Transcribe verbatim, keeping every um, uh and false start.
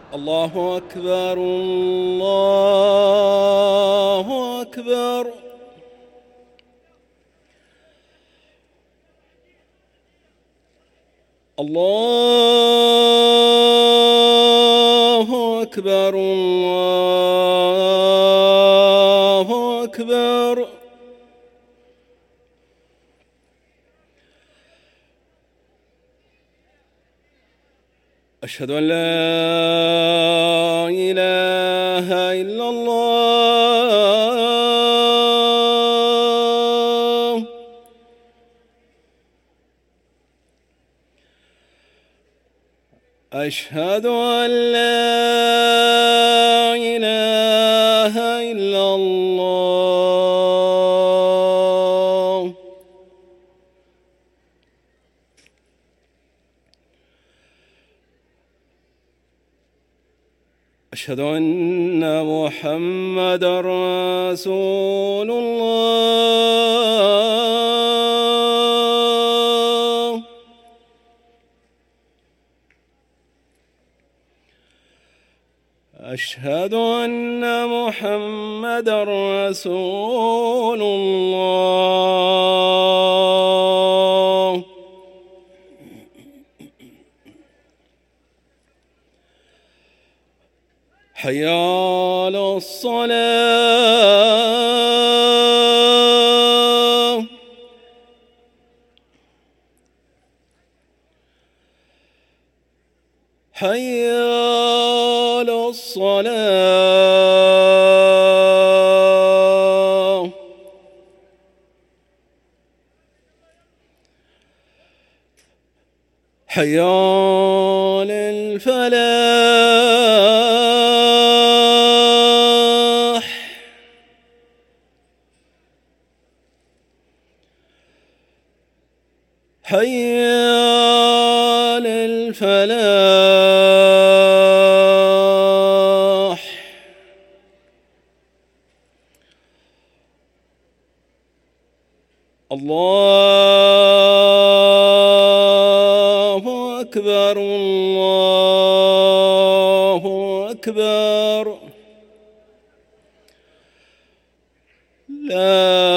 الله أكبر الله أكبر. الله أكبر الله أكبر. أشهد أن لا إله إلا الله. أشهد أن لا إله إلا الله. أشهد أن محمدًا رسول الله. أشهد أن محمدًا رسول الله. حي على الصلاة. حي على الصلاة. حي على الفلاح. حي على الفلاح. الله أكبر الله أكبر. لا